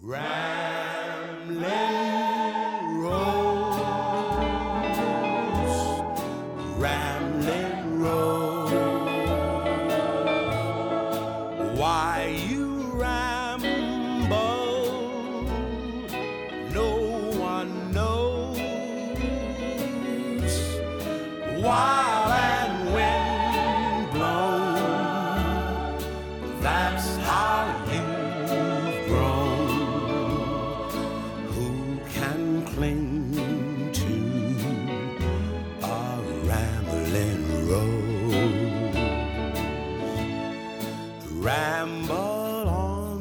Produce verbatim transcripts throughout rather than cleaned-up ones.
Ramblin' Rose, Ramblin' Rose, why you ramble, no one knows. While and wind blown, that's how you've grown. Who can cling to a rambling rose? Ramble on,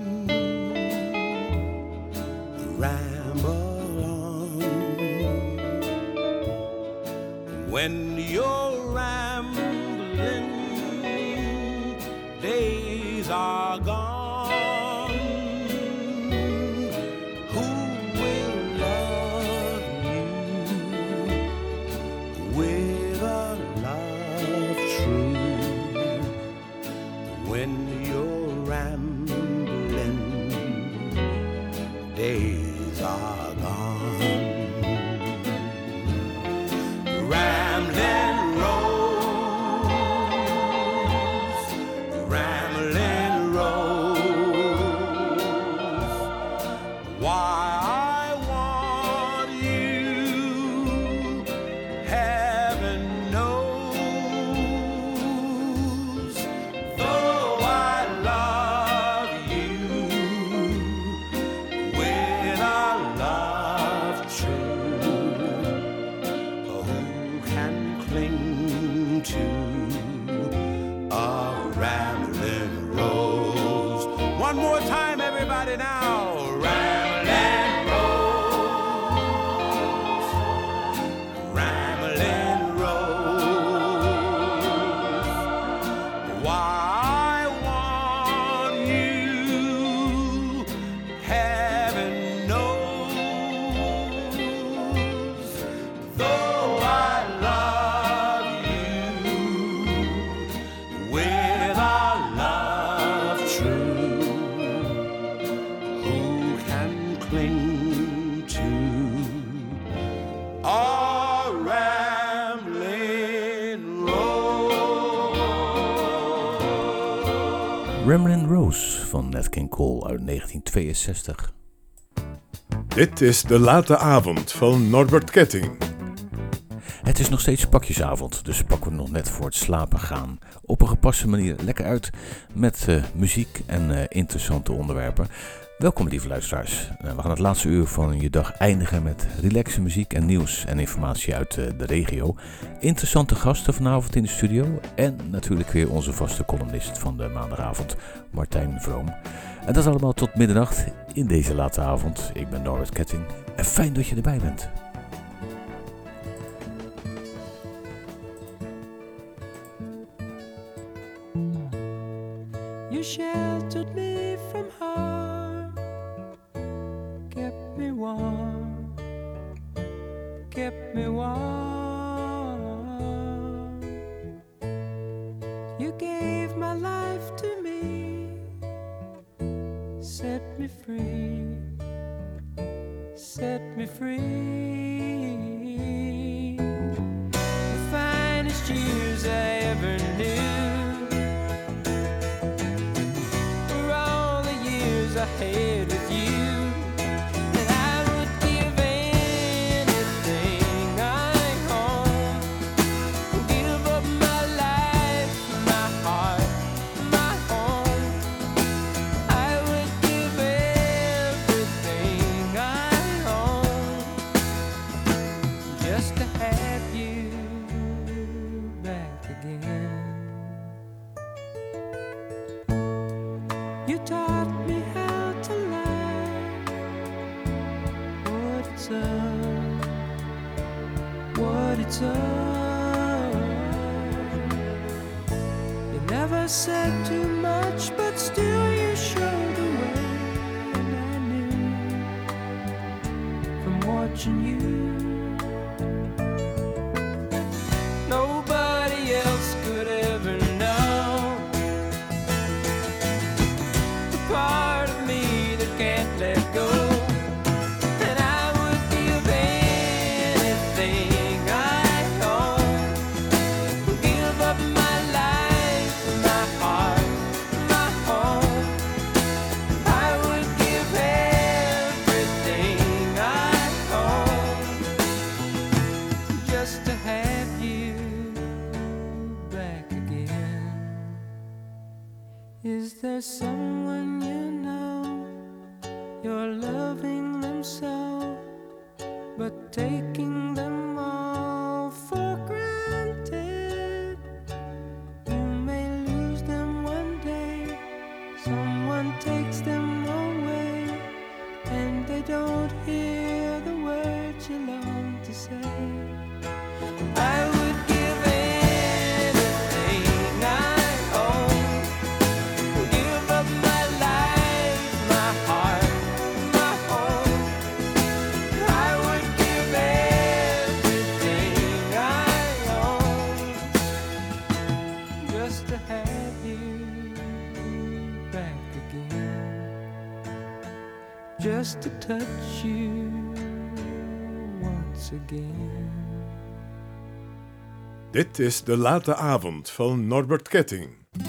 ramble on. When you're rambling, days are gone. Who will love you with a love true? When you're rambling, days are gone. Ramblin' Rose, Ramblin' Rose, why I want you, heaven knows. Though I love you with a love true, who can cling to a rambling rose? One more time, everybody now. Rambling rose, rambling rose, why I want you, heaven knows. Though I love you with a love true, who can cling to a rambling rose? Ramblin' Rose van Nat King Cole uit negentien tweeënzestig. Dit is De Late Avond van Norbert Ketting. Het is nog steeds pakjesavond, dus pakken we nog net voor het slapen gaan op een gepaste manier lekker uit met uh, muziek en uh, interessante onderwerpen. Welkom lieve luisteraars. Uh, we gaan het laatste uur van je dag eindigen met relaxe muziek en nieuws en informatie uit uh, de regio. Interessante gasten vanavond in de studio en natuurlijk weer onze vaste columnist van de maandagavond, Martijn Vroom. En dat allemaal tot middernacht in deze late avond. Ik ben Norbert Ketting en fijn dat je erbij bent. You sheltered me from harm, kept me warm, kept me warm. You gave my life to me, set me free, set me free. The finest years I ever knew, I had with you, and I would give anything I own, give up my life, my heart, my home. I would give everything I own just to have you back again. You taught me how to love, what it's up, what it's up. You never said too much, but still you showed the way, and I knew from watching you. Nobody else could ever know the part of me that can't let go. And I would give anything I own, give up my life, my heart, my home. I would give everything I own just to have you back again. Is there someone you know, you're loving them so, but taking them all for granted? You may lose them one day, someone takes them away, and they don't hear the words you long to say. I would give anything I own, give up my life, my heart, my home. I would give everything I own just to have you back again, just to touch you once again. Dit is De Late Avond van Norbert Ketting.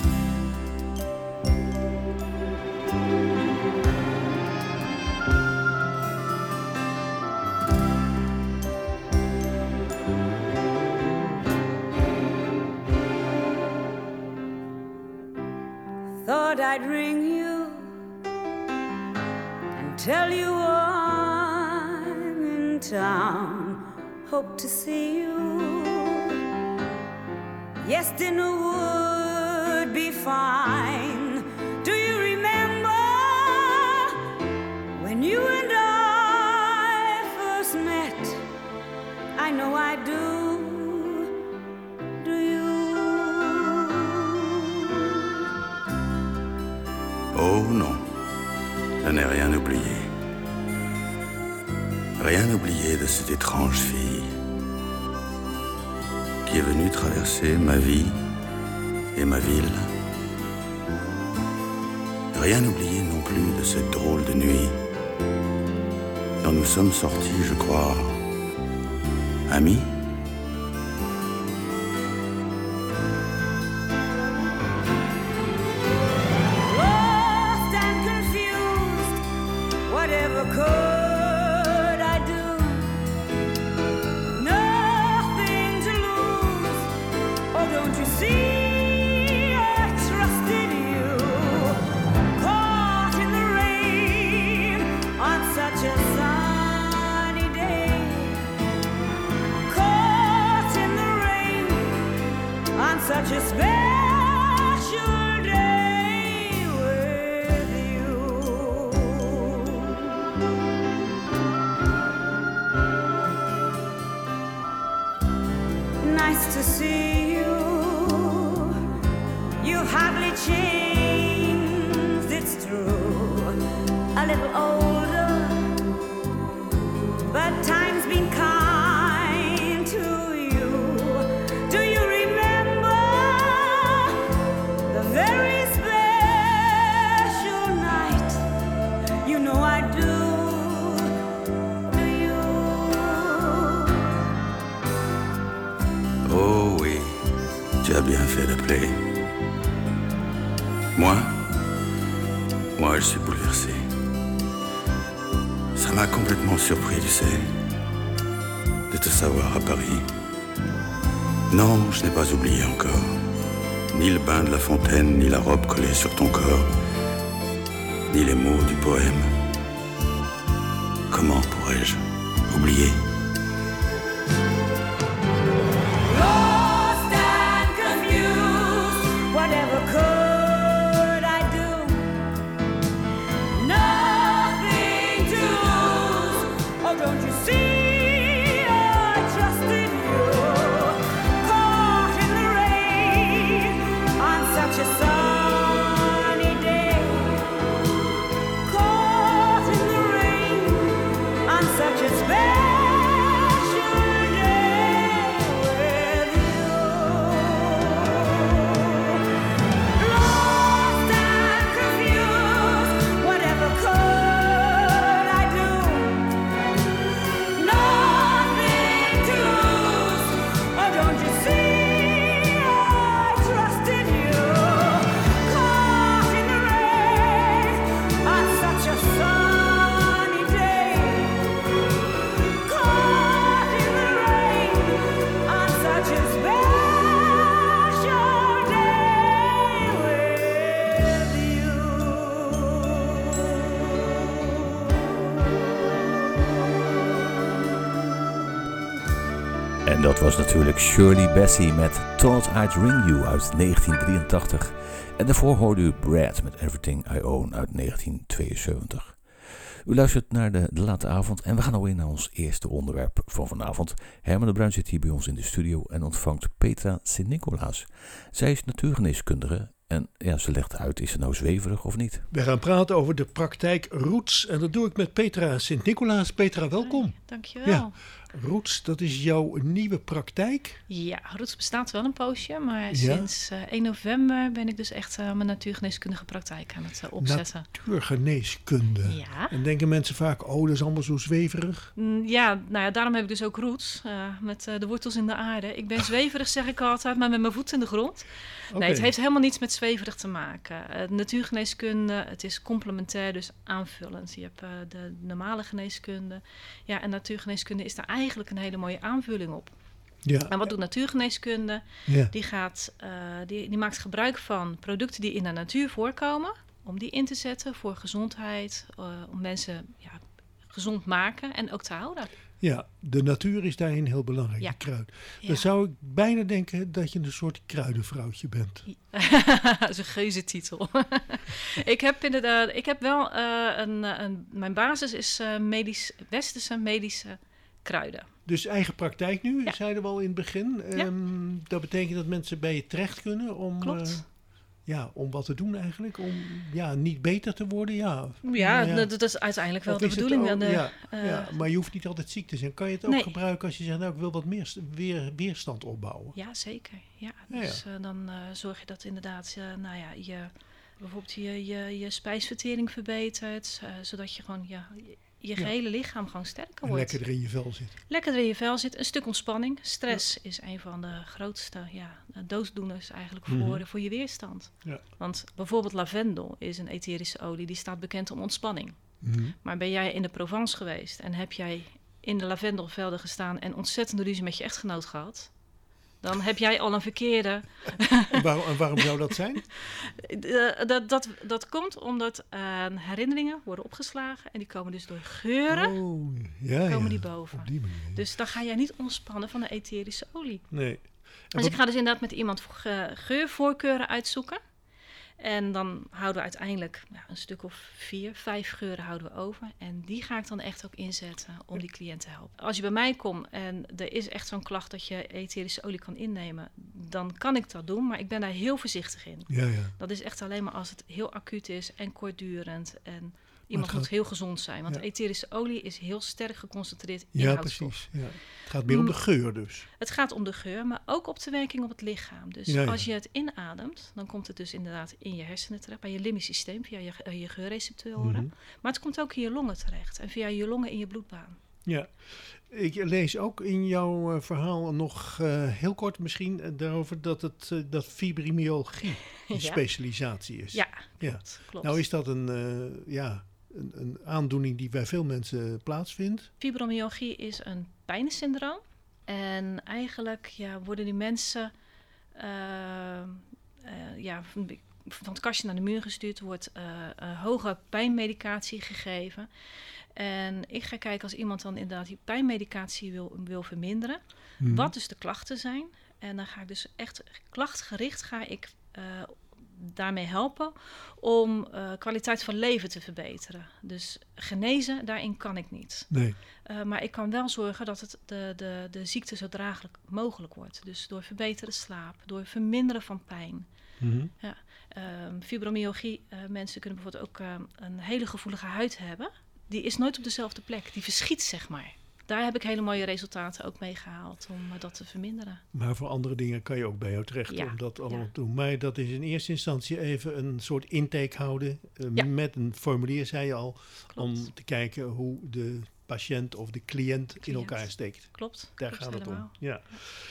Thought I'd ring you and tell you I'm in town. Hope to see you. Yes, dinner would be fine. Do you remember when you and I first met? I know I do. Do you? Oh non, je n'ai rien oublié. Rien oublié de cette étrange fille qui est venue traverser ma vie et ma ville. Rien oublié non plus de cette drôle de nuit dont nous sommes sortis, je crois, amis. Lost and confused, whatever could I do? Nothing to lose. Oh, don't you see? I trusted you. Caught in the rain on such a sunny day. Caught in the rain on such a special day with you. Nice to see you. You hardly changed, it's true. A little older, but time's been kind to you. Do you remember the very special night? You know I do. Do you? Oh oui, tu as bien fait d'appeler. Moi, moi je suis bouleversé. Ça m'a complètement surpris, tu sais, de te savoir à Paris. Non, je n'ai pas oublié encore. Ni le bain de la fontaine, ni la robe collée sur ton corps, ni les mots du poème. Comment pourrais-je oublier? Lost and confused, whatever could I do? Nothing to lose. Oh, don't you see? I trusted you. Caught in the rain on such a sunny day. Caught in the rain on such a special En dat was natuurlijk Shirley Bassey met Thought I'd Ring You uit negentien drieëntachtig. En daarvoor hoorde u Brad met Everything I Own uit negentien tweeënzeventig. U luistert naar de, de late avond en we gaan alweer naar ons eerste onderwerp van vanavond. Herman de Bruin zit hier bij ons in de studio en ontvangt Petra Sint-Nicolaas. Zij is natuurgeneeskundige en ja, ze legt uit, is ze nou zweverig of niet? We gaan praten over de praktijk Roots en dat doe ik met Petra Sint-Nicolaas. Petra, welkom. Hoi, dankjewel. Ja, Roots, dat is jouw nieuwe praktijk? Ja, Roots bestaat wel een poosje, maar Ja. sinds uh, één november ben ik dus echt uh, mijn natuurgeneeskundige praktijk aan het uh, opzetten. Natuurgeneeskunde. Ja. En denken mensen vaak, oh, dat is allemaal zo zweverig. Mm, ja, nou ja, daarom heb ik dus ook Roots, uh, met uh, de wortels in de aarde. Ik ben zweverig, zeg ik altijd, maar met mijn voet in de grond. Oké. Nee, het heeft helemaal niets met zweverig te maken. Uh, natuurgeneeskunde, het is complementair, dus aanvullend. Je hebt uh, de normale geneeskunde. Ja, en natuurgeneeskunde is daar eigenlijk een hele mooie aanvulling op. Ja. En wat doet natuurgeneeskunde? Ja. Die, gaat, uh, die, die maakt gebruik van producten die in de natuur voorkomen, om die in te zetten voor gezondheid, uh, om mensen ja, gezond maken en ook te houden. Ja, de natuur is daarin heel belangrijk, Ja. de kruid. Ja. Dan zou ik bijna denken dat je een soort kruidenvrouwtje bent. Dat is een geuze titel. ik heb inderdaad, ik heb wel uh, een, een, mijn basis is uh, medisch, westerse medische kruiden. Dus eigen praktijk nu, Ja. zeiden we al in het begin. Ja. Um, dat betekent dat mensen bij je terecht kunnen om, Klopt. uh, ja, om wat te doen eigenlijk. Om ja, niet beter te worden, ja. Ja, Ja. Dat, dat is uiteindelijk wel Of de is het bedoeling. ook- De, ja, uh, ja, maar je hoeft niet altijd ziek te zijn. Kan je het ook Nee. gebruiken als je zegt, nou ik wil wat meer st- weer, weerstand opbouwen? Ja, zeker. Ja, Ja, dus uh, dan uh, zorg je dat inderdaad, uh, nou ja, je, bijvoorbeeld je, je, je spijsvertering verbetert, uh, zodat je gewoon ja, je, je gehele lichaam gewoon sterker En wordt. lekkerder in je vel zit. Lekkerder in je vel zit, een stuk ontspanning. Stress is een van de grootste ja, dooddoeners eigenlijk voor, Mhm. voor je weerstand. Ja. Want bijvoorbeeld lavendel is een etherische olie, die staat bekend om ontspanning. Mhm. Maar ben jij in de Provence geweest en heb jij in de lavendelvelden gestaan en ontzettende ruzie met je echtgenoot gehad, dan heb jij al een verkeerde. En, waarom, en waarom zou dat zijn? Uh, dat, dat, dat komt omdat uh, herinneringen worden opgeslagen en die komen dus door geuren Oh, ja, komen ja. die boven. Op die manier. Dus dan ga jij niet ontspannen van de etherische olie. Nee. En Dus wat- ik ga dus inderdaad met iemand ge- geurvoorkeuren uitzoeken. En dan houden we uiteindelijk ja, een stuk of vier, vijf geuren houden we over. En die ga ik dan echt ook inzetten om die cliënt te helpen. Als je bij mij komt en er is echt zo'n klacht dat je etherische olie kan innemen, dan kan ik dat doen. Maar ik ben daar heel voorzichtig in. Ja, ja. Dat is echt alleen maar als het heel acuut is en kortdurend. En iemand gaat- moet heel gezond zijn. Want Ja. etherische olie is heel sterk geconcentreerd Ja, inhoudsstof. precies. Ja. Het gaat meer om de Mm. geur dus. Het gaat om de geur, maar ook op de werking op het lichaam. Dus Ja, ja. als je het inademt, dan komt het dus inderdaad in je hersenen terecht, bij je limbisch systeem, via je, uh, je geurreceptoren. Mhm. Maar het komt ook in je longen terecht en via je longen in je bloedbaan. Ja. Ik lees ook in jouw eh, verhaal nog eh, heel kort misschien eh, daarover dat het uh, dat fibromyalgie een Ja. specialisatie is. Ja, Ja. klopt. klopt. Nou is dat een, eh, ja, een, een aandoening die bij veel mensen plaatsvindt. Fibromyalgie is een pijnsyndroom. En eigenlijk ja, worden die mensen uh, uh, ja, van van het kastje naar de muur gestuurd, wordt uh, uh, hoge pijnmedicatie gegeven. En ik ga kijken als iemand dan inderdaad die pijnmedicatie wil, wil verminderen, Mhm. wat dus de klachten zijn. En dan ga ik dus echt klachtgericht ga ik uh, daarmee helpen om uh, kwaliteit van leven te verbeteren. Dus genezen, daarin kan ik niet. Nee. Uh, maar ik kan wel zorgen dat het de, de, de ziekte zo draaglijk mogelijk wordt. Dus door verbeterde slaap, door verminderen van pijn. Mhm. Ja. Um, fibromyalgie, uh, mensen kunnen bijvoorbeeld ook uh, een hele gevoelige huid hebben. Die is nooit op dezelfde plek, die verschiet zeg maar. Daar heb ik hele mooie resultaten ook mee gehaald om uh, dat te verminderen. Maar voor andere dingen kan je ook bij jou terecht Ja, om dat allemaal ja. te doen. Maar dat is in eerste instantie even een soort intake houden. Uh, Ja. Met een formulier, zei je al. Klopt. Om te kijken hoe de patiënt of de cliënt, in Cliënt. elkaar steekt. Klopt, Daar klopt gaat het helemaal. om. Ja.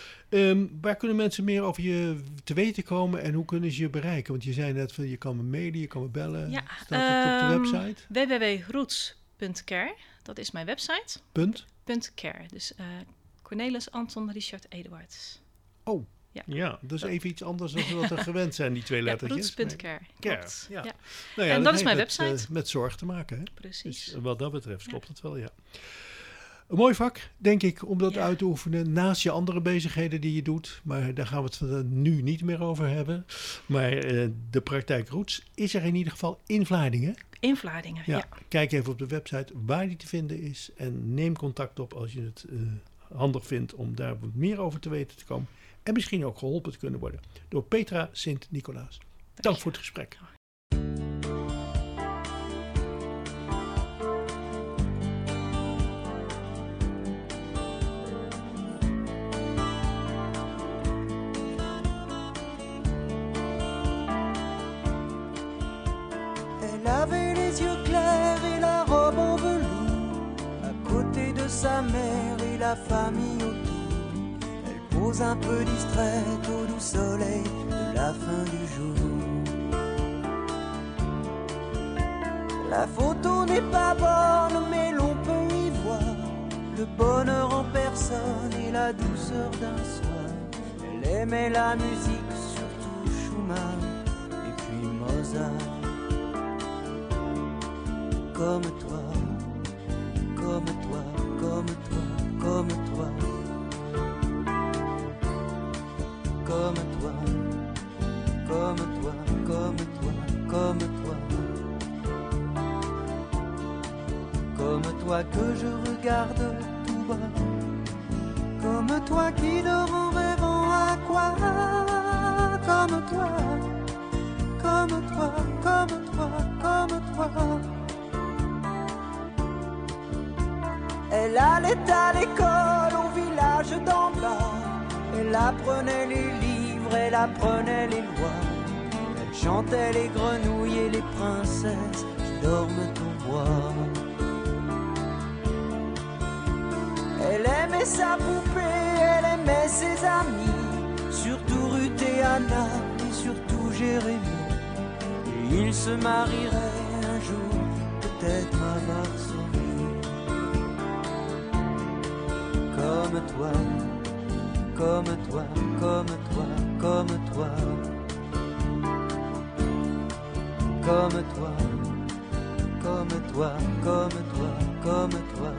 Um, waar kunnen mensen meer over je te weten komen en hoe kunnen ze je bereiken? Want je zei net van je kan me mailen, je kan me bellen. Ja, Staat het op de um, website? w w w punt roots punt care, dat is mijn website. Punt? Punt .care, dus uh, Cornelis Anton Richard Eduards. Oh, Ja. ja. Dat is even iets anders dan wat we gewend zijn, die twee Ja, lettertjes. roots punt Maar- care. Care, klopt. ja. Ja, Nou ja, En dat is heeft mijn met, website. uh, met zorg te maken, hè? precies. Dus wat dat betreft klopt het wel, ja. Een mooi vak, denk ik, om dat Ja. uit te oefenen naast je andere bezigheden die je doet. Maar daar gaan we het uh, nu niet meer over hebben. Maar uh, de praktijk Roots is er in ieder geval in Vlaardingen. In Vlaardingen, Ja. ja. Kijk even op de website waar die te vinden is. En neem contact op als je het uh, handig vindt om daar wat meer over te weten te komen. En misschien ook geholpen te kunnen worden door Petra Sint-Nicolaas. Dank voor het gesprek. Elle avait les yeux clairs et la robe en velours, à côté de sa mère et la famille autour. Elle pose un peu distraite au doux soleil de la fin du jour. La photo n'est pas bonne, mais l'on peut y voir le bonheur en personne et la douceur d'un soir. Elle aimait la musique, surtout Schumann et puis Mozart. Comme toi, comme toi, comme toi, comme toi, comme toi, comme toi, comme toi, comme toi, comme toi que je regarde tout bas, comme toi qui dort en rêvant à quoi, comme toi, comme toi, comme toi, comme toi. Elle allait à l'école au village d'en bas. Elle apprenait les livres, elle apprenait les lois. Elle chantait les grenouilles et les princesses qui dorment au bois. Elle aimait sa poupée, elle aimait ses amis, surtout Ruth et Anna et surtout Jérémie. Et ils se marieraient un jour, peut-être à Varsovie. Comme toi, comme toi, comme toi, comme toi, comme toi, comme toi, comme toi, comme toi,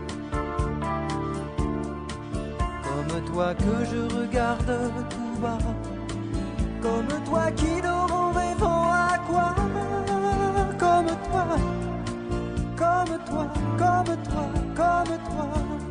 comme toi que je regarde tout bas, comme toi qui dort en rêvant à quoi, comme toi, comme toi, comme toi, comme toi.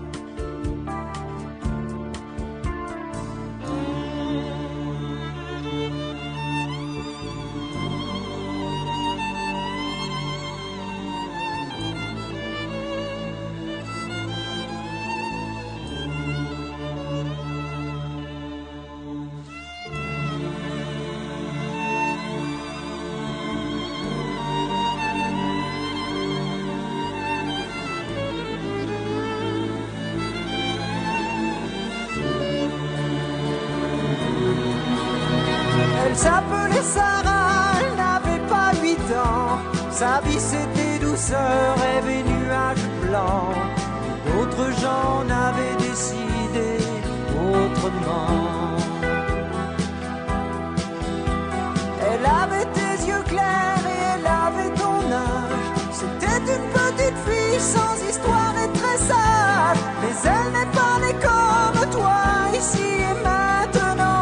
Elle s'appelait Sarah, elle n'avait pas huit ans. Sa vie c'était douceur, rêve et nuages blancs. Mais d'autres gens n'avaient décidé autrement. Elle avait tes yeux clairs et elle avait ton âge. C'était une petite fille sans histoire et très sage. Mais elle n'est pas née comme toi ici et maintenant.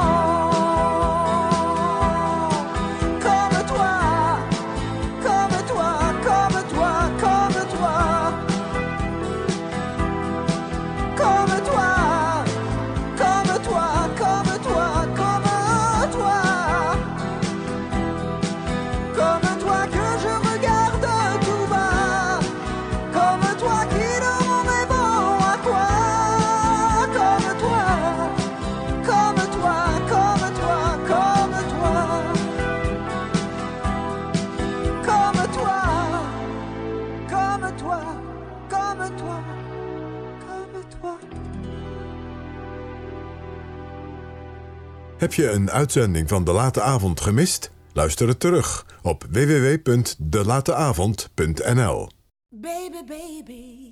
Heb je een uitzending van De Late Avond gemist? Luister het terug op w w w punt de late avond punt n l. Baby, baby,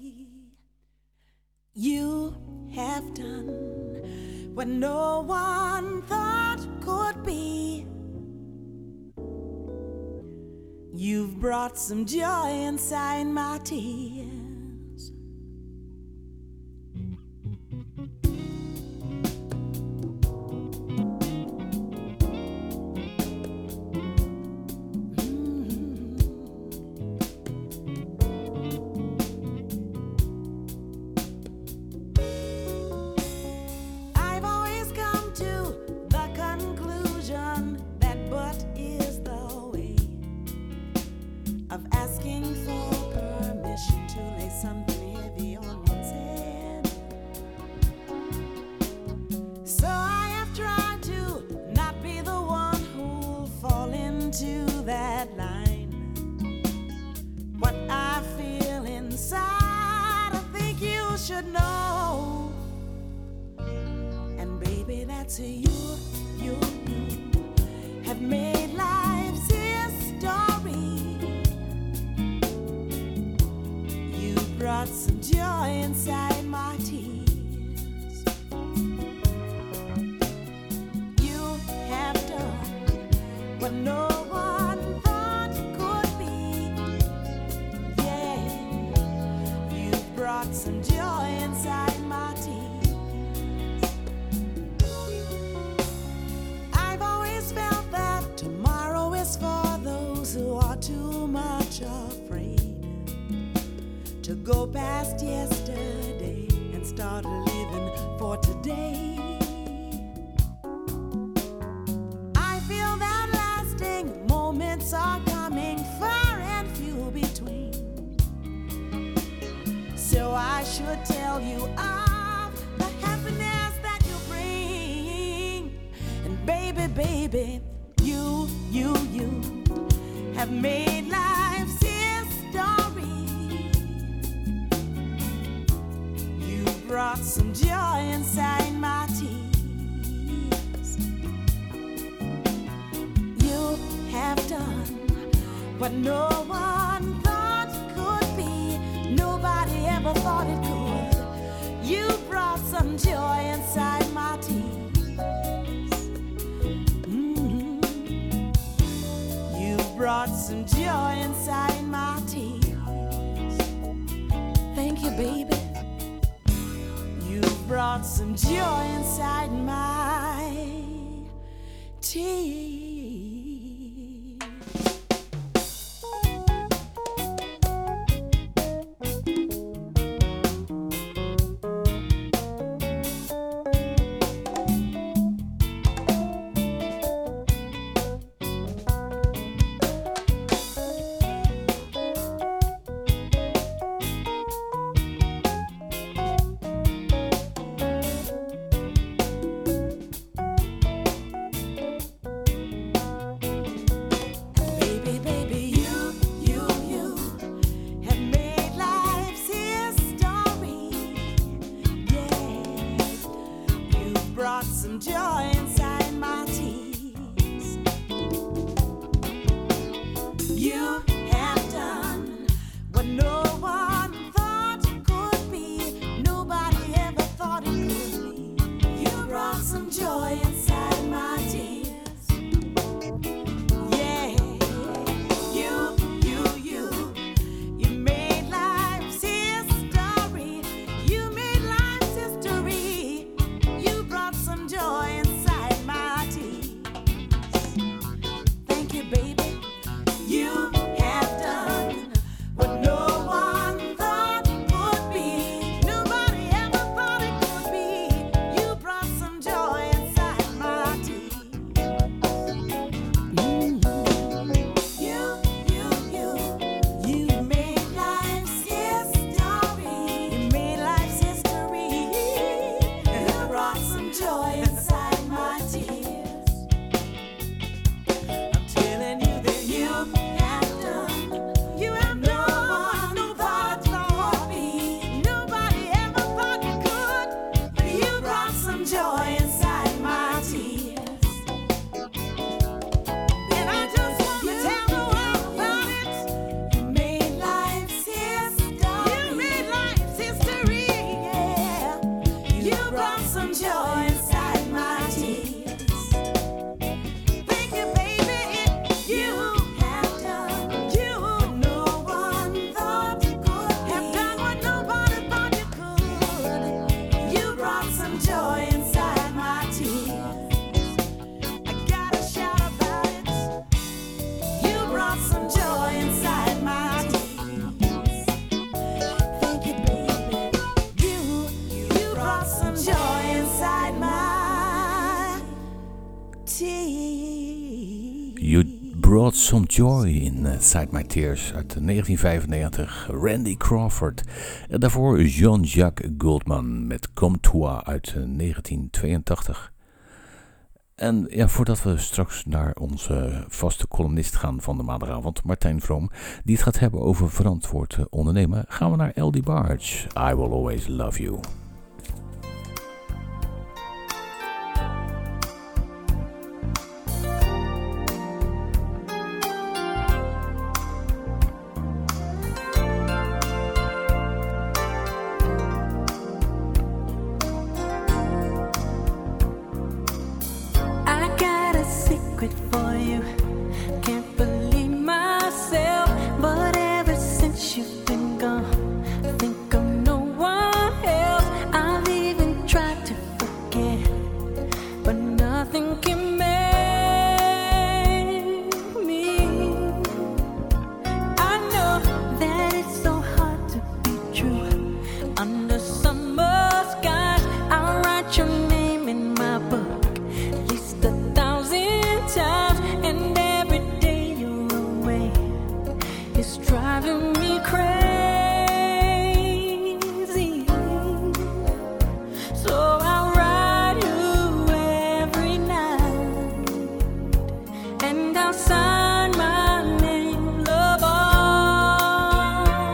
you have done what no one thought could be. You've brought some joy inside my tears. something heavy on one's head. So I have tried to not be the one who'll fall into that line. What I feel inside, I think you should know. And baby, that's who you, you, you have made life's history. You brought some joy inside my tears. You have done what no one thought could be. Yeah, you brought some joy inside my tears. I've always felt that tomorrow is for those who are too much afraid to go past yesterday and start living for today. I feel that lasting moments are coming, far and few between. So I should tell you of the happiness that you bring. And baby, baby, you, you, you have made life's history. You brought some joy inside my tears. You have done what no one thought could be. Nobody ever thought it could. You brought some joy inside my tears. Mm-hmm. You brought some joy inside my tears. Thank you, baby. You brought some joy inside my tears. Brought Some Joy Inside My Tears uit negentien vijfennegentig. Randy Crawford. En daarvoor Jean-Jacques Goldman met Comme Toi uit negentien tweeëntachtig. En ja, voordat we straks naar onze vaste columnist gaan van de maandagavond, Martijn Vroom, die het gaat hebben over verantwoord ondernemen, gaan we naar L D Barge. I Will Always Love You.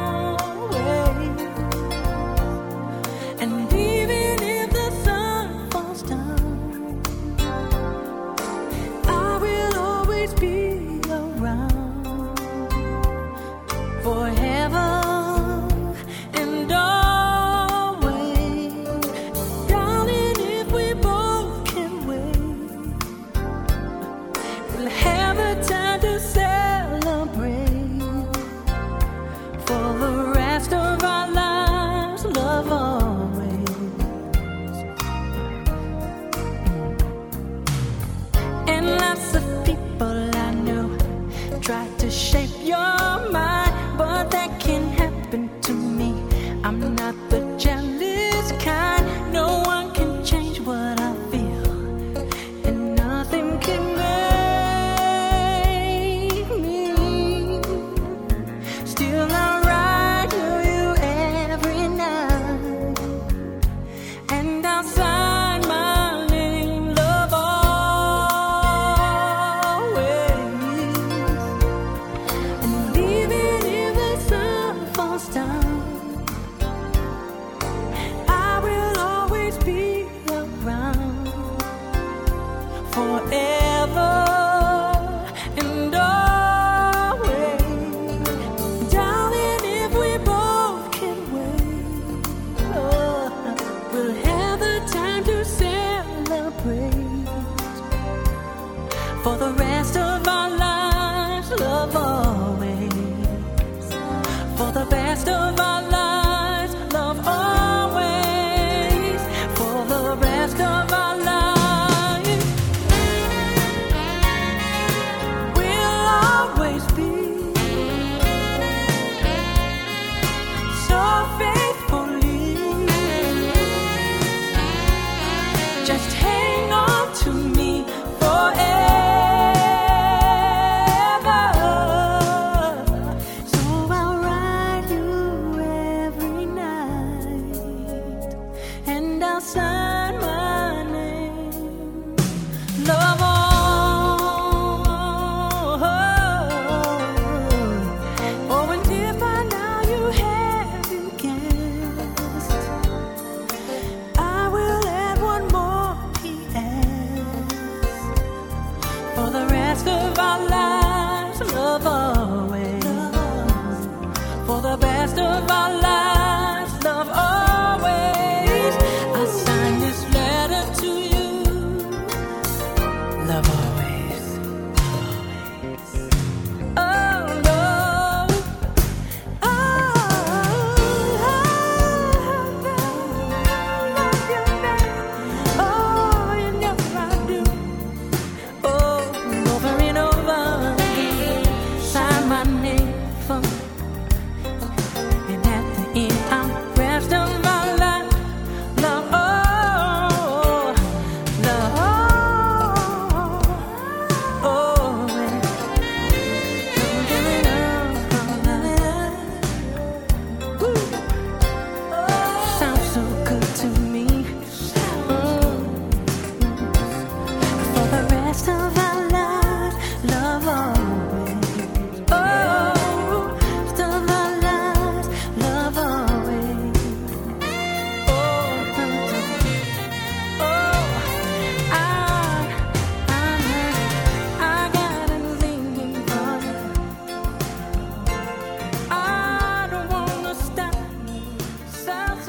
And even if the sun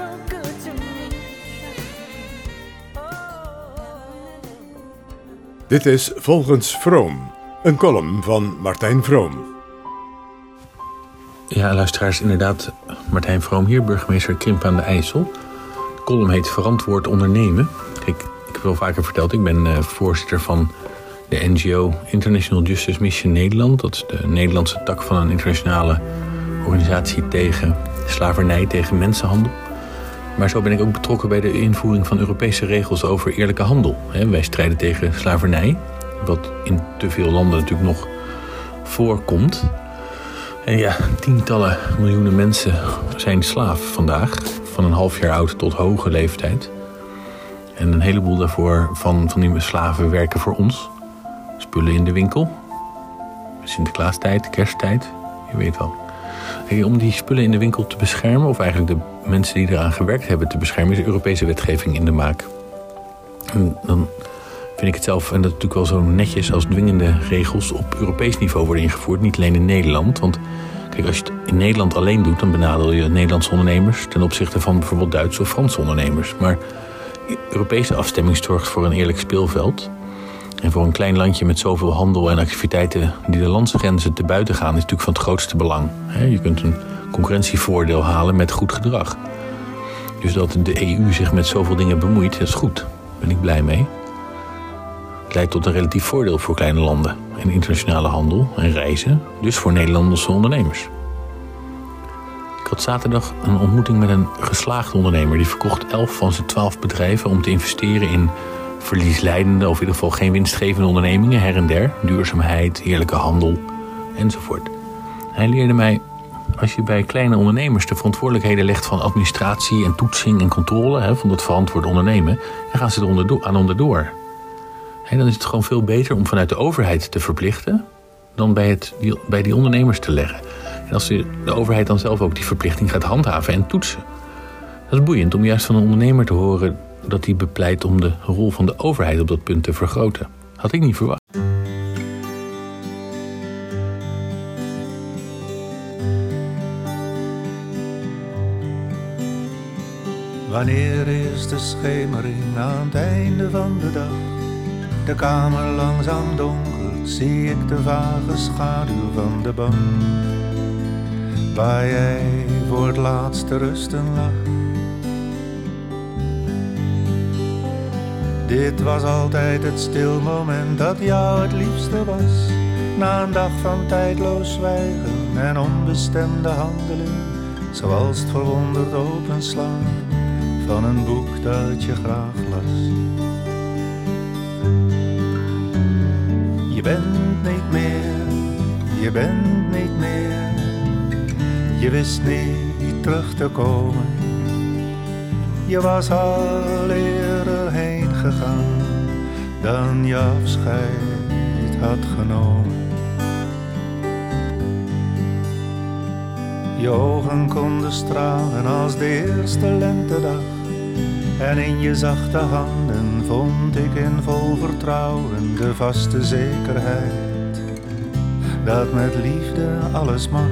so good to me. Dit is Volgens Vroom, een column van Martijn Vroom. Ja, luisteraars, inderdaad, Martijn Vroom hier, burgemeester Krimpen aan de IJssel. De column heet Verantwoord Ondernemen. Kijk, ik heb wel vaker verteld, ik ben uh, voorzitter van de N G O International Justice Mission Nederland. Dat is de Nederlandse tak van een internationale organisatie tegen slavernij, tegen mensenhandel. Maar zo ben ik ook betrokken bij de invoering van Europese regels over eerlijke handel. Wij strijden tegen slavernij, wat in te veel landen natuurlijk nog voorkomt. En ja, tientallen miljoenen mensen zijn slaaf vandaag, van een half jaar oud tot hoge leeftijd. En een heleboel daarvoor van, van die slaven werken voor ons. Spullen in de winkel, Sinterklaastijd, kersttijd, je weet wel. En om die spullen in de winkel te beschermen, of eigenlijk de mensen die eraan gewerkt hebben te beschermen, is Europese wetgeving in de maak. En dan vind ik het zelf, en dat is natuurlijk wel zo netjes, als dwingende regels op Europees niveau worden ingevoerd. Niet alleen in Nederland. Want kijk, als je het in Nederland alleen doet, dan benadeel je Nederlandse ondernemers ten opzichte van bijvoorbeeld Duitse of Franse ondernemers. Maar Europese afstemming zorgt voor een eerlijk speelveld. En voor een klein landje met zoveel handel en activiteiten die de landsgrenzen te buiten gaan, is natuurlijk van het grootste belang. Je kunt een concurrentievoordeel halen met goed gedrag. Dus dat de E U zich met zoveel dingen bemoeit, dat is goed. Daar ben ik blij mee. Het leidt tot een relatief voordeel voor kleine landen en internationale handel en reizen, dus voor Nederlandse ondernemers. Ik had zaterdag een ontmoeting met een geslaagde ondernemer. Die verkocht elf van zijn twaalf bedrijven om te investeren in verliesleidende of in ieder geval geen winstgevende ondernemingen, her en der, duurzaamheid, eerlijke handel enzovoort. Hij leerde mij, als je bij kleine ondernemers de verantwoordelijkheden legt van administratie en toetsing en controle, hè, van dat verantwoord ondernemen, dan gaan ze er onderdoor, aan onderdoor. En dan is het gewoon veel beter om vanuit de overheid te verplichten dan bij, het, die, bij die ondernemers te leggen. En als de, de overheid dan zelf ook die verplichting gaat handhaven en toetsen. Dat is boeiend om juist van een ondernemer te horen dat hij bepleit om de rol van de overheid op dat punt te vergroten. Had ik niet verwacht. Wanneer is de schemering aan het einde van de dag? De kamer langzaam donkert, zie ik de vage schaduw van de bank waar jij voor het laatst te rusten lag. Dit was altijd het stil moment dat jou het liefste was. Na een dag van tijdloos zwijgen en onbestemde handeling, zoals het verwonderd openslaan van een boek dat je graag las. Je bent niet meer, je bent niet meer, je wist niet terug te komen. Je was al eerder heen gegaan dan je afscheid had genomen. Je ogen konden stralen als de eerste lentedag. En in je zachte handen vond ik in vol vertrouwen de vaste zekerheid dat met liefde alles mag.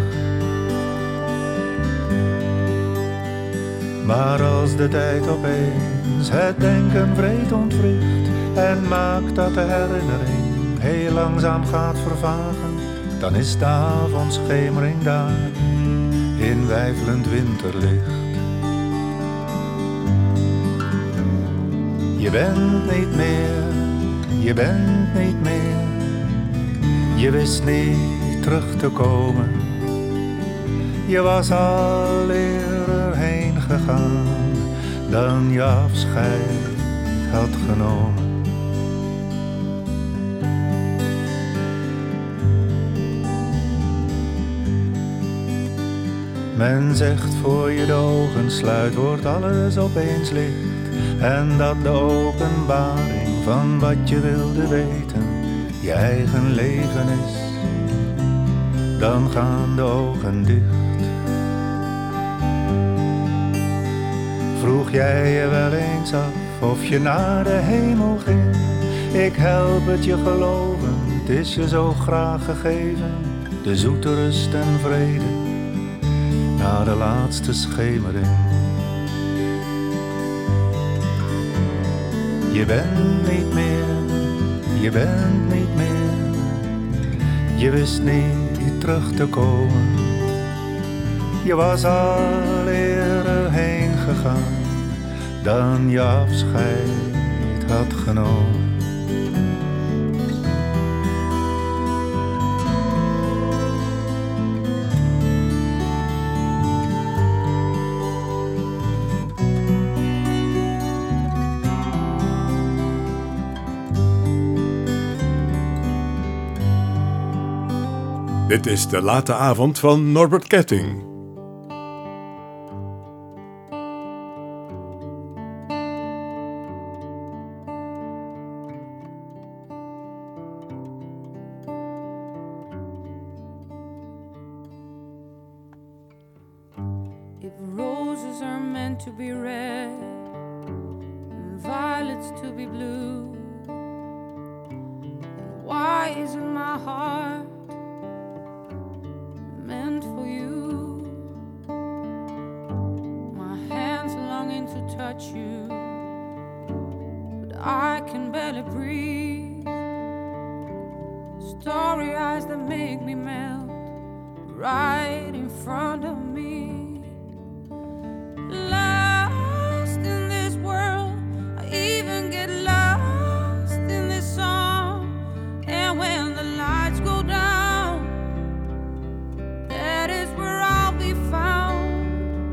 Maar als de tijd opeens het denken vreed ontwricht en maakt dat de herinnering heel langzaam gaat vervagen, dan is de avondschemering daar in weifelend winterlicht. Je bent niet meer, je bent niet meer, je wist niet terug te komen. Je was al eerder heen gegaan dan je afscheid had genomen. Men zegt voor je de ogen sluit wordt alles opeens licht. En dat de openbaring van wat je wilde weten je eigen leven is. Dan gaan de ogen dicht. Vroeg jij je wel eens af of je naar de hemel ging? Ik help het je geloven, het is je zo graag gegeven. De zoete rust en vrede na de laatste schemering. Je bent niet meer, je bent niet meer. Je wist niet terug te komen. Je was al eerder heen gegaan dan je afscheid had genomen. Dit is De Late Avond van Norbert Ketting. If roses are meant to be red and violets to be blue, why isn't my heart meant for you? My hands longing to touch you, but I can barely breathe. Starry eyes that make me melt right in front of me. Lost in this world, I even get lost in this song. And when the lights go down, that is where I'll be found.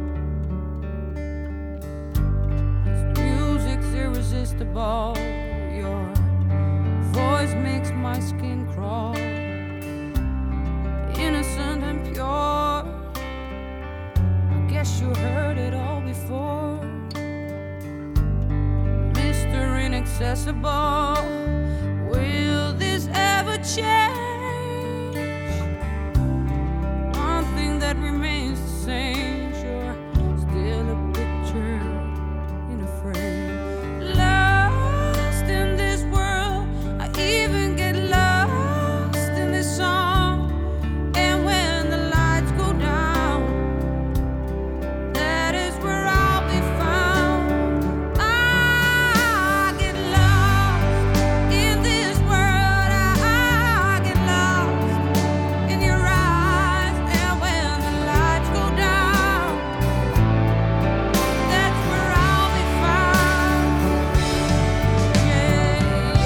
This music's irresistible. Your voice makes my skin crawl. Innocent and pure, I guess you heard it all before. Mister Inaccessible, will this ever change? One thing that remains the same, you're still a picture in a frame. Lost in this world, I even get lost in this song. And when the lights go down, that is where I'll be found. I get lost in this world, I get lost in your eyes. And when the lights go down, that's where I'll be found. Yeah,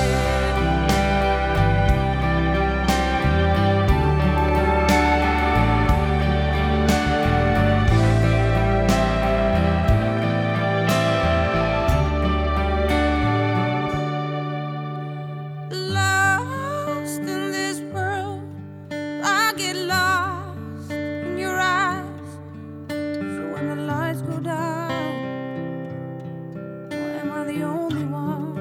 lost in this world, I get lost in your eyes. So when the lights go down, well, am I the only one?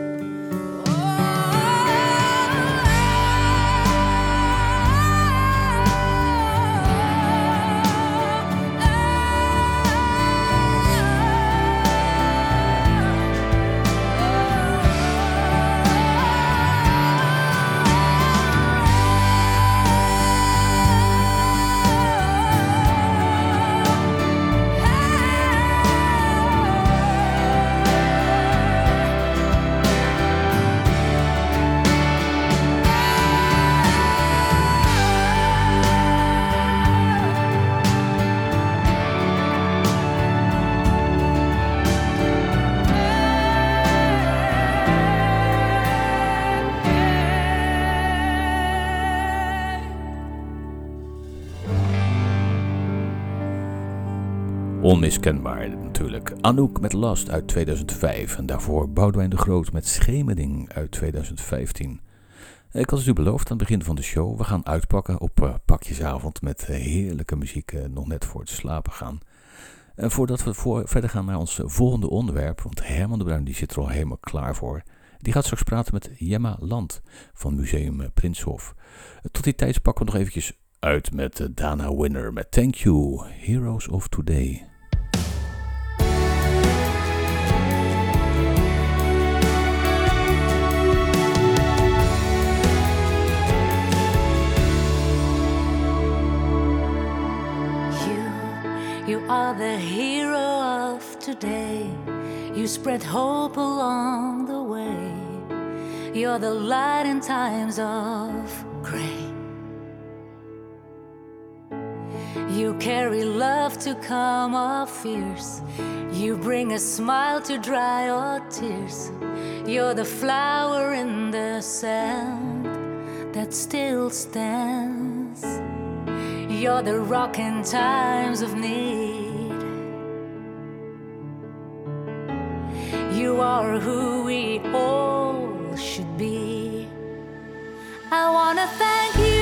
Onmiskenbaar natuurlijk. Anouk met Last uit tweeduizend vijf. En daarvoor Boudewijn de Groot met Schemering uit tweeduizend vijftien. Ik had het u beloofd aan het begin van de show. We gaan uitpakken op uh, pakjesavond met uh, heerlijke muziek. Uh, nog net voor het slapen gaan. En voordat we voor, verder gaan naar ons volgende onderwerp. Want Herman de Bruin die zit er al helemaal klaar voor. Die gaat straks praten met Jemma Land van Museum uh, Prinsenhof. Uh, tot die tijd pakken we nog eventjes uit met uh, Dana Winner met Thank You, Heroes of Today. You are the hero of today. You spread hope along the way. You're the light in times of gray. You carry love to calm our fears. You bring a smile to dry our tears. You're the flower in the sand that still stands. You're the rock in times of need. You are who we all should be. I wanna thank you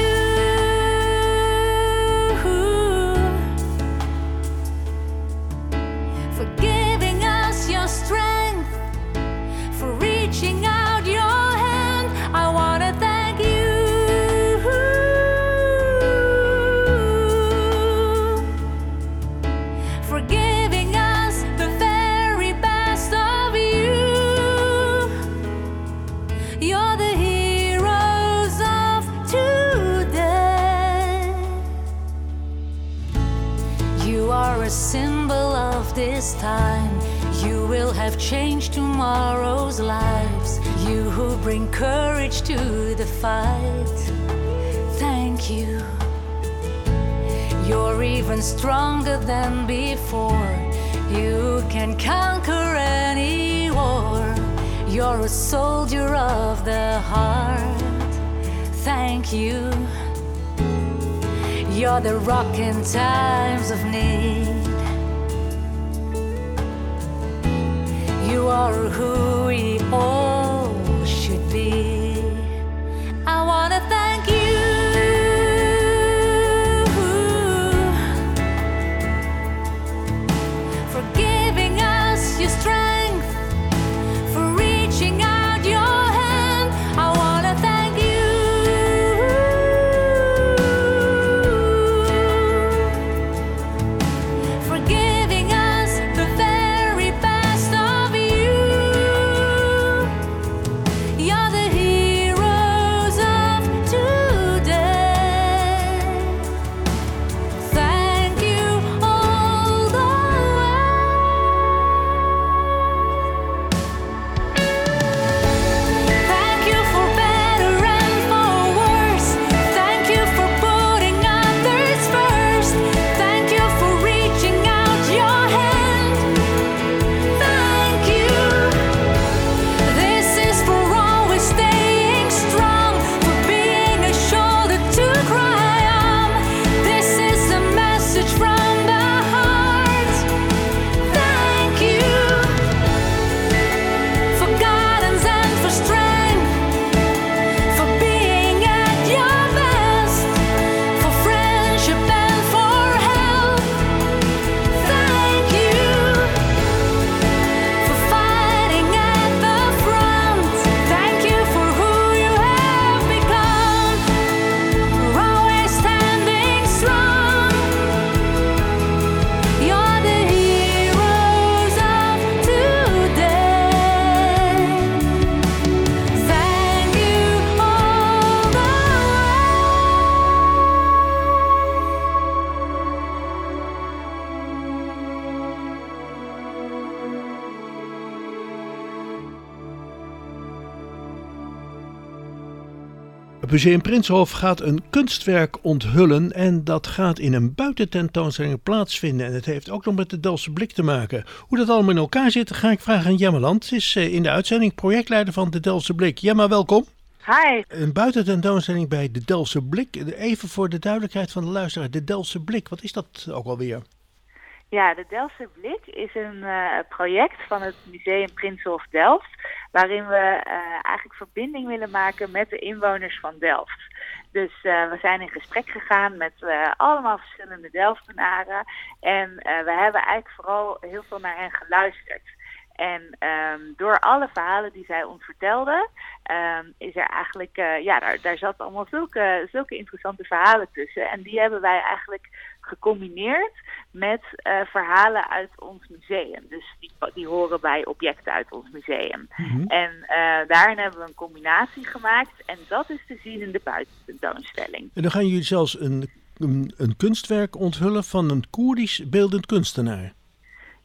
for giving us your strength, for reaching out your hand. I wanna thank you for giving us the very best of you. You're the heroes of today. You are a symbol of this time. You will have changed tomorrow's lives. You who bring courage to the fight. Thank you. You're even stronger than before. You can conquer any war. You're a soldier of the heart. Thank you. You're the rock in times of need. You are who we all should be. I wanna thank you for giving us your strength, for reaching out your hand. I wanna thank you for giving us the very best of you. You're the heroes of today. Thank you all the way. Thank you for better and for worse. Thank you for putting others first. Thank you for reaching out your hand. Thank you. This is for always staying strong, for being a shoulder to cry on. This is a message from the heart. Thank you for guidance and for strength, for being at your best, for friendship and for help. Thank you for fighting at the front. Thank you for who you have become, for always standing strong. You're the heroes of today. Thank you all the way. Het Museum Prinsenhof gaat een kunstwerk onthullen en dat gaat in een buitententoonstelling plaatsvinden. En het heeft ook nog met de Delftse Blik te maken. Hoe dat allemaal in elkaar zit, ga ik vragen aan Jemma Land. Ze is eh, in de uitzending projectleider van de Delftse Blik. Jemma, welkom. Hi. Een buitententoonstelling bij de Delftse Blik. Even voor de duidelijkheid van de luisteraar. De Delftse Blik, wat is dat ook alweer? Ja, de Delftse Blik is een uh, project van het Museum Prinsenhof Delft, waarin we uh, eigenlijk verbinding willen maken met de inwoners van Delft. Dus uh, we zijn in gesprek gegaan met uh, allemaal verschillende Delftenaren en uh, we hebben eigenlijk vooral heel veel naar hen geluisterd. En um, door alle verhalen die zij ons vertelden, um, is er eigenlijk, uh, ja, daar, daar zat allemaal zulke, zulke interessante verhalen tussen. En die hebben wij eigenlijk gecombineerd met uh, verhalen uit ons museum. Dus die, die horen bij objecten uit ons museum. Mm-hmm. En uh, daarin hebben we een combinatie gemaakt en dat is te zien in de buitententoonstelling. En dan gaan jullie zelfs een, een, een kunstwerk onthullen van een Koerdisch beeldend kunstenaar.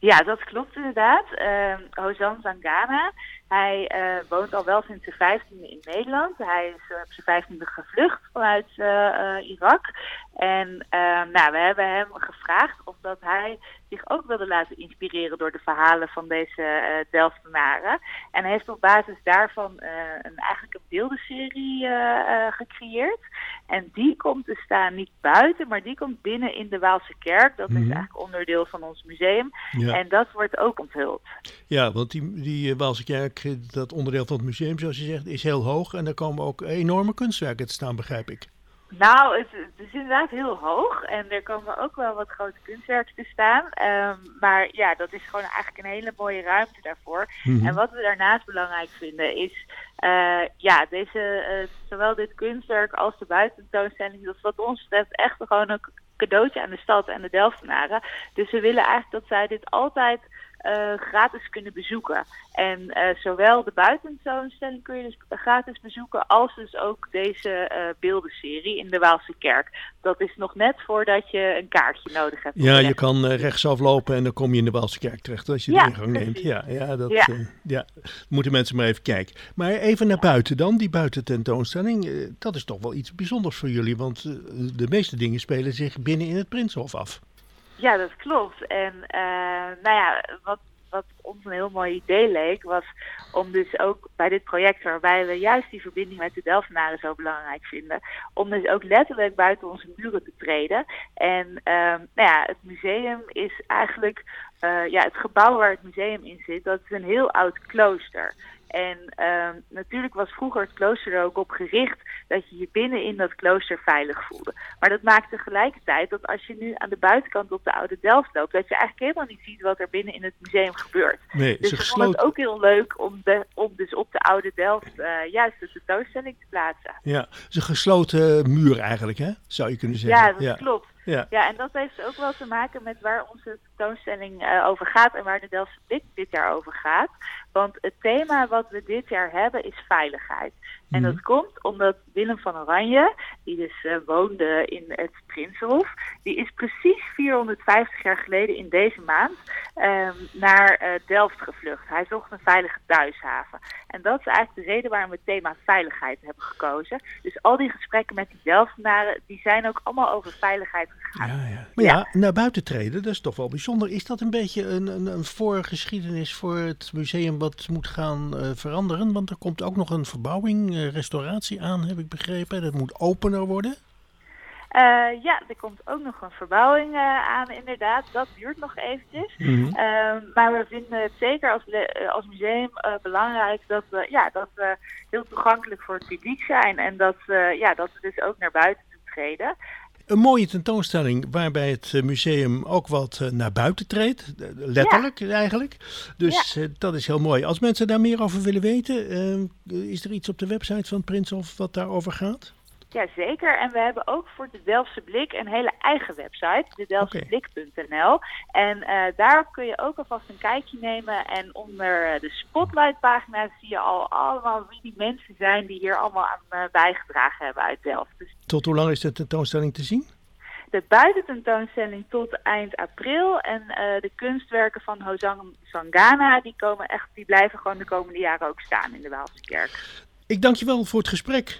Ja, dat klopt inderdaad. Uh, Hosan Zangana, hij uh, woont al wel sinds zijn vijftiende in Nederland. Hij is uh, op zijn vijftiende gevlucht vanuit uh, uh, Irak. En uh, nou, we hebben hem gevraagd of dat hij zich ook wilde laten inspireren door de verhalen van deze uh, Delftenaren. En hij heeft op basis daarvan uh, een, eigenlijk een beeldenserie uh, uh, gecreëerd. En die komt te staan niet buiten, maar die komt binnen in de Waalse Kerk. Dat mm-hmm. is eigenlijk onderdeel van ons museum. Ja. En dat wordt ook onthuld. Ja, want die, die Waalse Kerk, dat onderdeel van het museum, zoals je zegt, is heel hoog. En daar komen ook enorme kunstwerken te staan, begrijp ik. Nou, het, het is inderdaad heel hoog en er komen ook wel wat grote kunstwerken te staan. Um, maar ja, dat is gewoon eigenlijk een hele mooie ruimte daarvoor. Mm-hmm. En wat we daarnaast belangrijk vinden is, uh, ja, deze, uh, zowel dit kunstwerk als de buitententoonstelling, dat is wat ons betreft echt gewoon een cadeautje aan de stad en de Delftenaren. Dus we willen eigenlijk dat zij dit altijd Uh, gratis kunnen bezoeken. En uh, zowel de buitententoonstelling kun je dus gratis bezoeken, als dus ook deze uh, beeldenserie in de Waalse Kerk. Dat is nog net voordat je een kaartje nodig hebt. Ja, je kan uh, rechtsaf lopen en dan kom je in de Waalse Kerk terecht als je de ja, ingang neemt. Ja, ja, dat ja. Uh, ja, moeten mensen maar even kijken. Maar even naar buiten dan, die buitententoonstelling. Uh, dat is toch wel iets bijzonders voor jullie, want uh, de meeste dingen spelen zich binnen in het Prinsenhof af. Ja, dat klopt. En uh, nou ja, wat, wat ons een heel mooi idee leek, was om dus ook bij dit project, waarbij we juist die verbinding met de Delftenaren zo belangrijk vinden, om dus ook letterlijk buiten onze muren te treden. En uh, nou ja, het museum is eigenlijk, uh, ja, het gebouw waar het museum in zit, dat is een heel oud klooster. En uh, natuurlijk was vroeger het klooster er ook op gericht dat je je binnen in dat klooster veilig voelde. Maar dat maakt tegelijkertijd dat als je nu aan de buitenkant op de Oude Delft loopt, dat je eigenlijk helemaal niet ziet wat er binnen in het museum gebeurt. Nee, dus we gesloten... vonden het ook heel leuk om, de, om dus op de Oude Delft uh, juist de tentoonstelling te plaatsen. Ja, het is een gesloten muur eigenlijk, hè? Zou je kunnen zeggen. Ja, dat ja. klopt. Ja. ja, en dat heeft ook wel te maken met waar onze tentoonstelling uh, over gaat en waar de Delftse Blik dit jaar over gaat. Want het thema wat we dit jaar hebben is veiligheid. En mm-hmm. dat komt omdat Willem van Oranje, die dus uh, woonde in het Prinsenhof, die is precies vierhonderdvijftig jaar geleden in deze maand um, naar uh, Delft gevlucht. Hij zocht een veilige thuishaven. En dat is eigenlijk de reden waarom we het thema veiligheid hebben gekozen. Dus al die gesprekken met die Delftenaren, die zijn ook allemaal over veiligheid gegaan. Ja, ja. Maar ja, ja, naar buiten treden, dat is toch wel bijzonder. Is dat een beetje een, een, een voorgeschiedenis voor het museum wat moet gaan uh, veranderen? Want er komt ook nog een verbouwing, uh, restauratie aan, heb ik begrepen. Dat moet opener worden. Uh, ja, er komt ook nog een verbouwing uh, aan, inderdaad. Dat duurt nog eventjes. Mm-hmm. Uh, maar we vinden het zeker als, le- als museum uh, belangrijk dat we, ja, dat we heel toegankelijk voor het publiek zijn. En dat, uh, ja, dat we dus ook naar buiten toe treden. Een mooie tentoonstelling waarbij het museum ook wat uh, naar buiten treedt. Letterlijk ja. eigenlijk. Dus ja. uh, dat is heel mooi. Als mensen daar meer over willen weten, uh, is er iets op de website van het Prinsenhof wat daarover gaat? Ja, zeker. En we hebben ook voor de Delftse Blik een hele eigen website, de delftse blik punt n l. En uh, daarop kun je ook alvast een kijkje nemen. En onder uh, de spotlight-pagina's zie je al allemaal wie die mensen zijn die hier allemaal aan uh, bijgedragen hebben uit Delft. Dus tot hoe lang is de tentoonstelling te zien? De buitententoonstelling tot eind april. En uh, de kunstwerken van Hosan Zangana, die, komen echt, die blijven gewoon de komende jaren ook staan in de Waalse Kerk. Ik dank je wel voor het gesprek.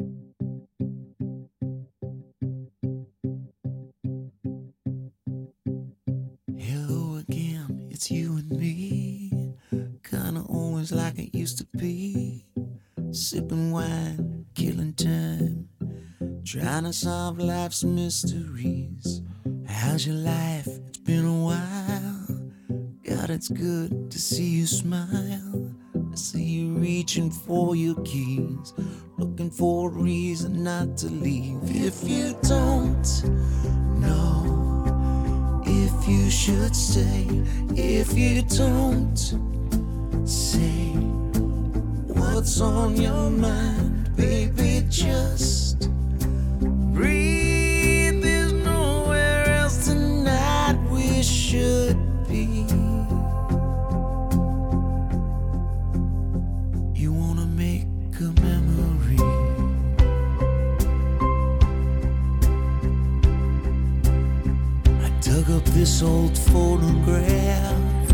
It's you and me, kinda always like it used to be. Sipping wine, killing time, trying to solve life's mysteries. How's your life? It's been a while. God, it's good to see you smile. I see you reaching for your keys, looking for a reason not to leave. If you don't know if you should stay, if you don't say what's on your mind, baby, just breathe. There's nowhere else tonight we should be. You wanna make a memory. Dug up this old photograph,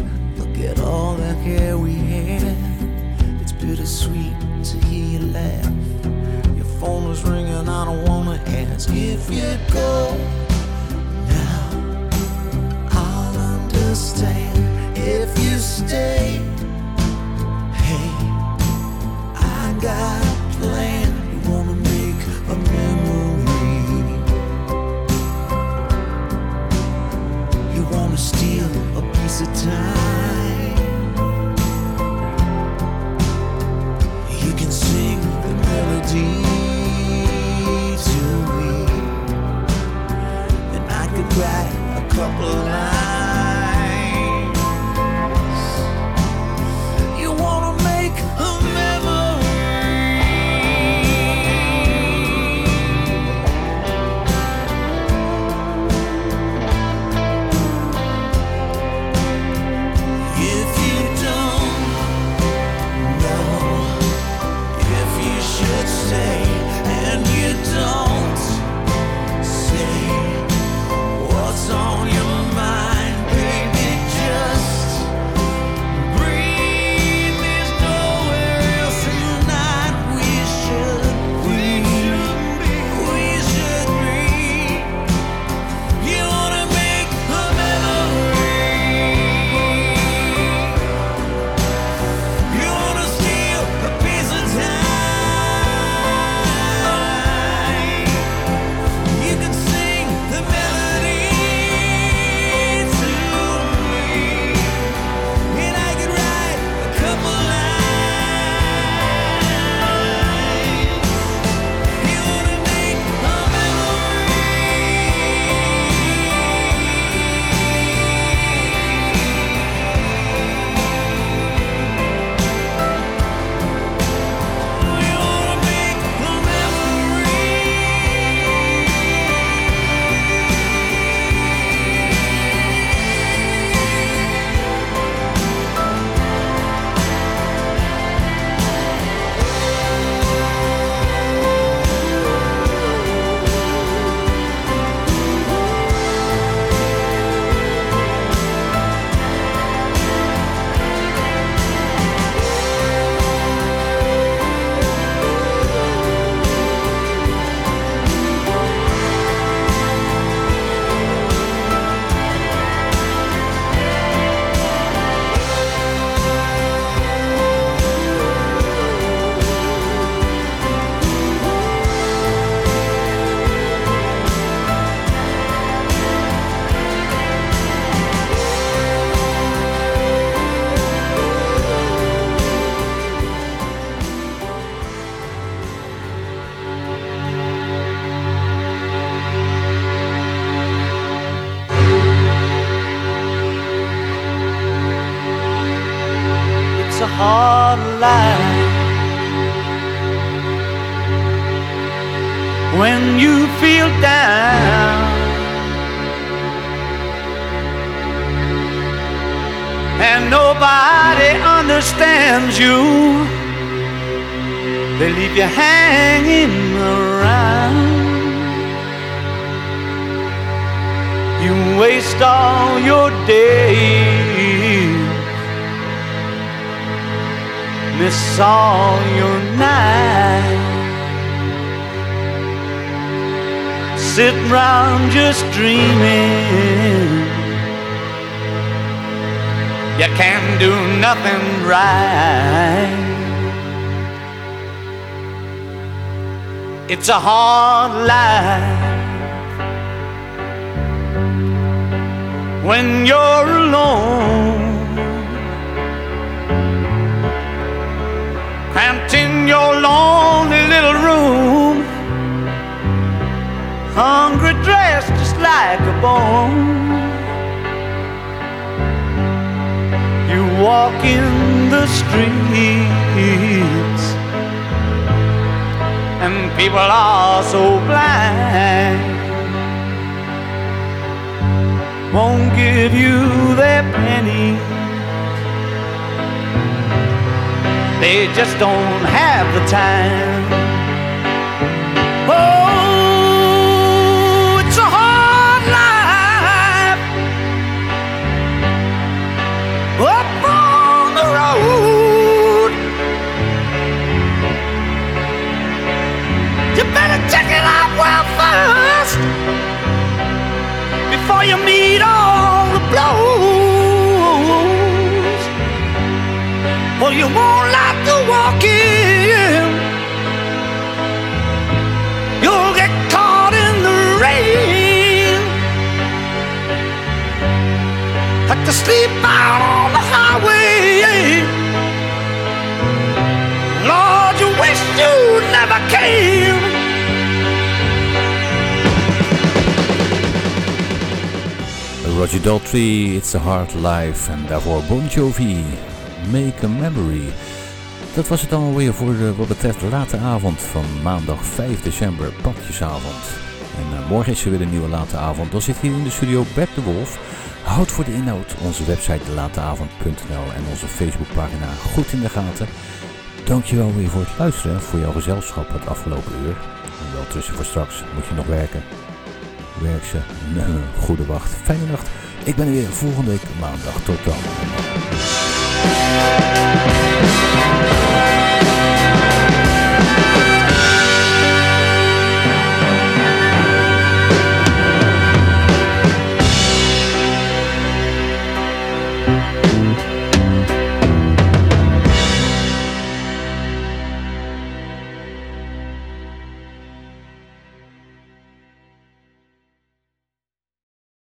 chance if you go. Now I'll understand if you stay. Hey, I got a plan. You wanna make a memory. You wanna steal a piece of time. You can sing the melody to me, and I could write a couple lines. You wanna make a memory. If you don't know if you should stay, and you don't say what's on your mind, baby, just breathe. There's nowhere else tonight we should be. We should be. You wanna make a memory. You wanna steal a piece of time. You can sing the melody to me, and I could write a couple lines. You wanna make a memory. You wanna make a memory. It's a hard life when you feel down and nobody understands you. They leave you hanging around. You waste all your days, miss all your nights, sitting round just dreaming. You can't do nothing right. It's a hard life when you're alone, cramped in your lonely little room, hungry, dressed just like a bone. You walk in the streets and people are so blind, won't give you their penny. They just don't have the time. Oh, it's a hard life up on the road. You better check it out well first. Well, you won't like to walk in. You'll get caught in the rain. Have to sleep out on the highway. Lord, you wish you never came. Roger Daltrey, It's a Hard Life. En daarvoor Bon Jovi, Make a Memory. Dat was het dan alweer voor de, wat betreft de late avond van maandag vijf december, pakjesavond. En uh, morgen is er weer een nieuwe late avond. Dan zit hier in de studio Bert de Wolf. Houd voor de inhoud onze website de lateavond punt n l en onze Facebookpagina goed in de gaten. Dankjewel weer voor het luisteren, voor jouw gezelschap het afgelopen uur. En wel tussen voor straks moet je nog werken. Werk ze. Goede wacht. Fijne nacht. Ik ben er weer volgende week maandag. Tot dan.